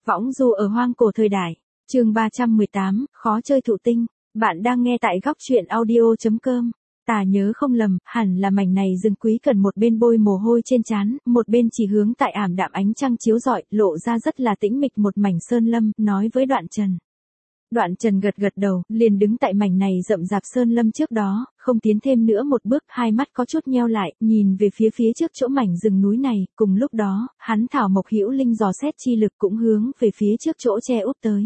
Võng du ở hoang cổ thời đại. Chương 318, khó chơi thụ tinh. Bạn đang nghe tại góc truyện audio.com. Ta nhớ không lầm, hẳn là mảnh này rừng Quý Cẩn một bên bôi mồ hôi trên trán, một bên chỉ hướng tại ảm đạm ánh trăng chiếu rọi, lộ ra rất là tĩnh mịch một mảnh sơn lâm, nói với Đoạn Trần. Đoạn Trần gật gật đầu, liền đứng tại mảnh này rậm rạp sơn lâm trước đó, không tiến thêm nữa một bước, hai mắt có chút nheo lại, nhìn về phía trước chỗ mảnh rừng núi này, cùng lúc đó, hắn thảo mộc hữu linh dò xét chi lực cũng hướng về phía trước chỗ che úp tới.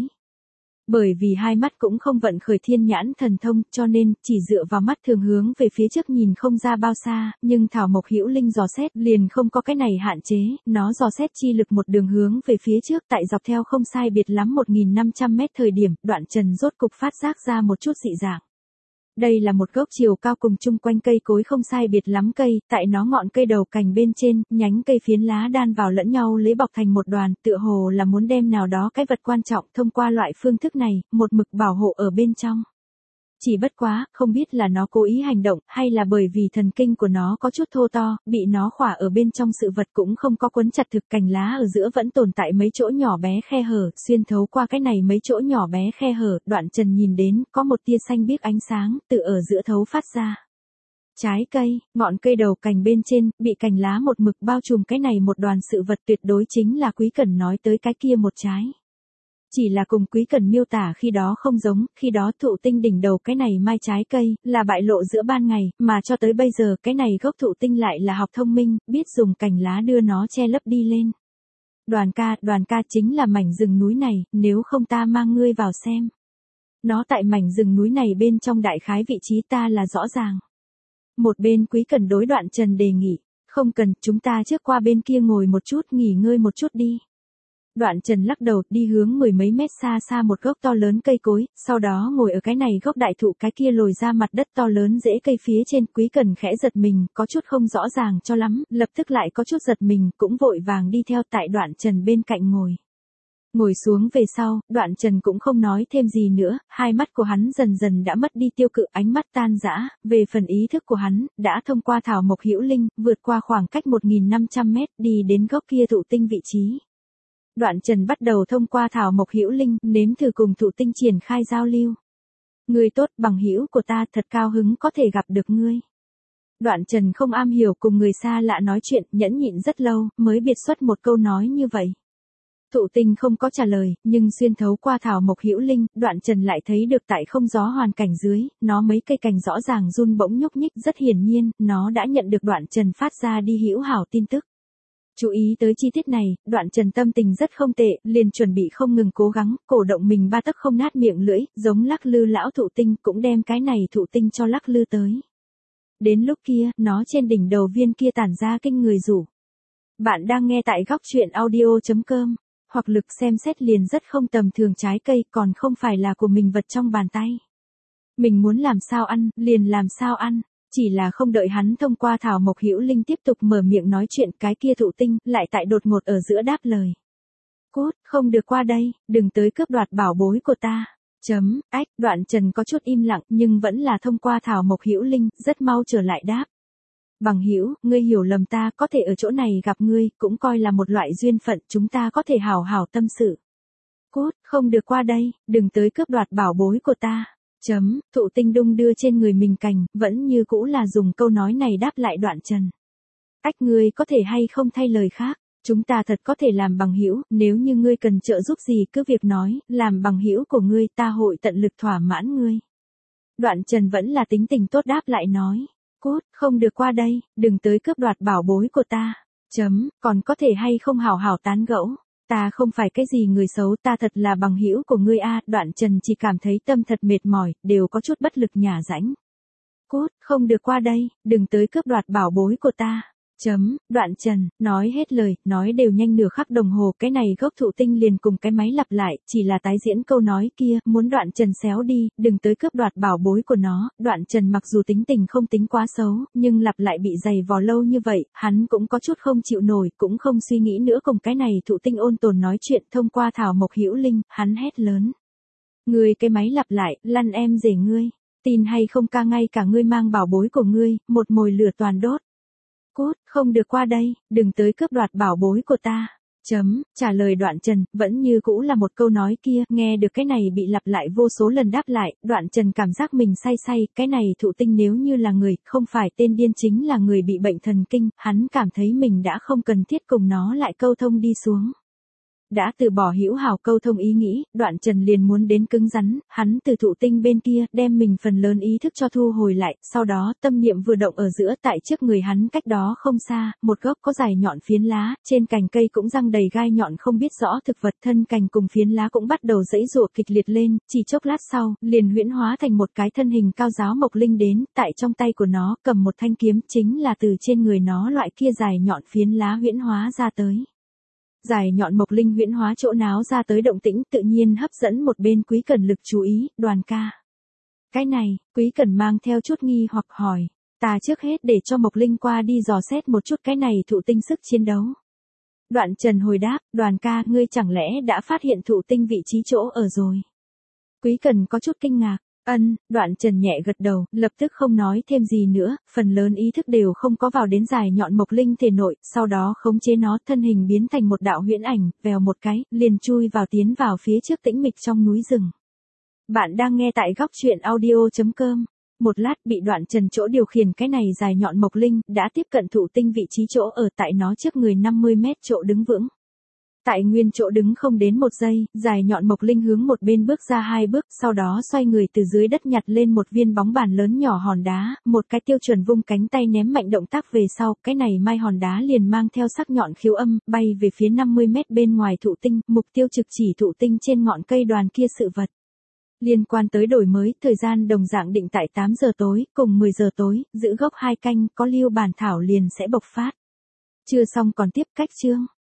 Bởi vì hai mắt cũng không vận khởi thiên nhãn thần thông, cho nên, chỉ dựa vào mắt thường hướng về phía trước nhìn không ra bao xa, nhưng thảo mộc hữu linh dò xét liền không có cái này hạn chế, nó dò xét chi lực một đường hướng về phía trước tại dọc theo không sai biệt lắm 1.500 mét thời điểm, Đoạn Trần rốt cục phát giác ra một chút dị dạng. Đây là một gốc chiều cao cùng chung quanh cây cối không sai biệt lắm cây, tại nó ngọn cây đầu cành bên trên, nhánh cây phiến lá đan vào lẫn nhau lấy bọc thành một đoàn, tựa hồ là muốn đem nào đó cái vật quan trọng thông qua loại phương thức này, một mực bảo hộ ở bên trong. Chỉ bất quá, không biết là nó cố ý hành động, hay là bởi vì thần kinh của nó có chút thô to, bị nó khỏa ở bên trong sự vật cũng không có quấn chặt thực, cành lá ở giữa vẫn tồn tại mấy chỗ nhỏ bé khe hở, xuyên thấu qua cái này mấy chỗ nhỏ bé khe hở, Đoạn Trần nhìn đến, có một tia xanh biếc ánh sáng, từ ở giữa thấu phát ra. Trái cây, ngọn cây đầu cành bên trên, bị cành lá một mực bao trùm cái này một đoàn sự vật tuyệt đối chính là Quý Cẩn nói tới cái kia một trái. Chỉ là cùng Quý Cẩn miêu tả khi đó không giống, khi đó thụ tinh đỉnh đầu cái này mai trái cây, là bại lộ giữa ban ngày, mà cho tới bây giờ cái này gốc thụ tinh lại là học thông minh, biết dùng cành lá đưa nó che lấp đi lên. Đoàn ca chính là mảnh rừng núi này, nếu không ta mang ngươi vào xem. Nó tại mảnh rừng núi này bên trong đại khái vị trí ta là rõ ràng. Một bên Quý Cẩn đối Đoạn Trần đề nghị, không cần, chúng ta trước qua bên kia ngồi một chút nghỉ ngơi một chút đi. Đoạn Trần lắc đầu đi hướng 10 mấy mét xa một gốc to lớn cây cối, sau đó ngồi ở cái này gốc đại thụ cái kia lồi ra mặt đất to lớn rễ cây phía trên. Quý Cẩn khẽ giật mình, có chút không rõ ràng cho lắm, lập tức lại có chút giật mình, cũng vội vàng đi theo tại Đoạn Trần bên cạnh ngồi. Ngồi xuống về sau, Đoạn Trần cũng không nói thêm gì nữa, hai mắt của hắn dần dần đã mất đi tiêu cự, ánh mắt tan rã, về phần ý thức của hắn, đã thông qua thảo mộc hữu linh, vượt qua khoảng cách 1.500 mét, đi đến gốc kia thụ tinh vị trí. Đoạn Trần bắt đầu thông qua thảo mộc hữu linh, nếm thử cùng thụ tinh triển khai giao lưu. Ngươi tốt, bằng hữu của ta, thật cao hứng có thể gặp được ngươi. Đoạn Trần không am hiểu cùng người xa lạ nói chuyện, nhẫn nhịn rất lâu, mới biệt xuất một câu nói như vậy. Thụ tinh không có trả lời, nhưng xuyên thấu qua thảo mộc hữu linh, Đoạn Trần lại thấy được tại không gió hoàn cảnh dưới, nó mấy cây cành rõ ràng run bỗng nhúc nhích, rất hiển nhiên, nó đã nhận được Đoạn Trần phát ra đi hữu hảo tin tức. Chú ý tới chi tiết này, Đoạn Trần tâm tình rất không tệ, liền chuẩn bị không ngừng cố gắng, cổ động mình ba tấc không nát miệng lưỡi, giống lắc lư lão thụ tinh, cũng đem cái này thụ tinh cho lắc lư tới. Đến lúc kia, nó trên đỉnh đầu viên kia tản ra kinh người rủ. Bạn đang nghe tại góc truyện audio.com, hoặc lực xem xét liền rất không tầm thường, trái cây còn không phải là của mình vật trong bàn tay. Mình muốn làm sao ăn, liền làm sao ăn. Chỉ là không đợi hắn thông qua thảo mộc hữu linh tiếp tục mở miệng nói chuyện, cái kia thụ tinh lại tại đột ngột ở giữa đáp lời. Cút, không được qua đây, đừng tới cướp đoạt bảo bối của ta. Đoạn Trần có chút im lặng, nhưng vẫn là thông qua thảo mộc hữu linh, rất mau trở lại đáp. Bằng hữu, ngươi hiểu lầm, ta có thể ở chỗ này gặp ngươi, cũng coi là một loại duyên phận, chúng ta có thể hảo hảo tâm sự. Cút, không được qua đây, đừng tới cướp đoạt bảo bối của ta. Thụ tinh đung đưa trên người mình cành, vẫn như cũ là dùng câu nói này đáp lại Đoạn Trần. Ngươi có thể hay không thay lời khác, chúng ta thật có thể làm bằng hữu, nếu như ngươi cần trợ giúp gì cứ việc nói, làm bằng hữu của ngươi ta hội tận lực thỏa mãn ngươi. Đoạn Trần vẫn là tính tình tốt đáp lại nói. Cút, không được qua đây, đừng tới cướp đoạt bảo bối của ta. Còn có thể hay không hảo hảo tán gẫu. Ta không phải cái gì người xấu, ta thật là bằng hữu của ngươi a. Đoạn Trần chỉ cảm thấy tâm thật mệt mỏi, đều có chút bất lực nhả rãnh. Cút, không được qua đây, đừng tới cướp đoạt bảo bối của ta. Đoạn Trần, nói hết lời, nói đều nhanh nửa khắc đồng hồ, cái này gốc thụ tinh liền cùng cái máy lặp lại, chỉ là tái diễn câu nói kia, muốn Đoạn Trần xéo đi, đừng tới cướp đoạt bảo bối của nó. Đoạn Trần mặc dù tính tình không tính quá xấu, nhưng lặp lại bị dày vò lâu như vậy, hắn cũng có chút không chịu nổi, cũng không suy nghĩ nữa cùng cái này thụ tinh ôn tồn nói chuyện. Thông qua thảo mộc hữu linh, hắn hét lớn. Ngươi cái máy lặp lại, lăn em rể ngươi, tin hay không ca, ngay cả ngươi mang bảo bối của ngươi, một mồi lửa toàn đốt. Cút, không được qua đây, đừng tới cướp đoạt bảo bối của ta. Trả lời Đoạn Trần, vẫn như cũ là một câu nói kia, nghe được cái này bị lặp lại vô số lần đáp lại, Đoạn Trần cảm giác mình say say, cái này thụ tinh nếu như là người, không phải tên điên chính là người bị bệnh thần kinh, hắn cảm thấy mình đã không cần thiết cùng nó lại câu thông đi xuống. Đã từ bỏ hữu hảo câu thông ý nghĩ, Đoạn Trần liền muốn đến cứng rắn, hắn từ thụ tinh bên kia, đem mình phần lớn ý thức cho thu hồi lại, sau đó, tâm niệm vừa động ở giữa tại trước người hắn cách đó không xa, một gốc có dài nhọn phiến lá, trên cành cây cũng răng đầy gai nhọn không biết rõ thực vật thân cành cùng phiến lá cũng bắt đầu giãy giụa kịch liệt lên, chỉ chốc lát sau, liền huyễn hóa thành một cái thân hình cao giáo mộc linh đến, tại trong tay của nó, cầm một thanh kiếm, chính là từ trên người nó loại kia dài nhọn phiến lá huyễn hóa ra tới. Dài nhọn mộc linh huyễn hóa chỗ náo ra tới động tĩnh tự nhiên hấp dẫn một bên Quý Cẩn lực chú ý, Đoàn ca. Cái này, Quý Cẩn mang theo chút nghi hoặc hỏi, ta trước hết để cho mộc linh qua đi dò xét một chút cái này thụ tinh sức chiến đấu. Đoạn Trần hồi đáp, Đoàn ca ngươi chẳng lẽ đã phát hiện thụ tinh vị trí chỗ ở rồi. Quý Cẩn có chút kinh ngạc. Đoạn Trần nhẹ gật đầu, lập tức không nói thêm gì nữa, phần lớn ý thức đều không có vào đến dài nhọn mộc linh thể nội, sau đó khống chế nó thân hình biến thành một đạo huyễn ảnh, vèo một cái, liền chui vào tiến vào phía trước tĩnh mịch trong núi rừng. Bạn đang nghe tại góc truyện audio.com. Một lát bị Đoạn Trần chỗ điều khiển cái này dài nhọn mộc linh, đã tiếp cận thụ tinh vị trí chỗ ở tại nó trước người 50 mét chỗ đứng vững. Tại nguyên chỗ đứng không đến một giây, dài nhọn mộc linh hướng một bên bước ra 2 bước, sau đó xoay người từ dưới đất nhặt lên một viên bóng bàn lớn nhỏ hòn đá, một cái tiêu chuẩn vung cánh tay ném mạnh động tác về sau, cái này mai hòn đá liền mang theo sắc nhọn khiếu âm, bay về phía 50 mét bên ngoài thụ tinh, mục tiêu trực chỉ thụ tinh trên ngọn cây đoàn kia sự vật. Liên quan tới đổi mới, thời gian đồng dạng định tại 8 giờ tối, cùng 10 giờ tối, giữ gốc 2 canh, có lưu bản thảo liền sẽ bộc phát. Chưa xong còn tiếp cách chương.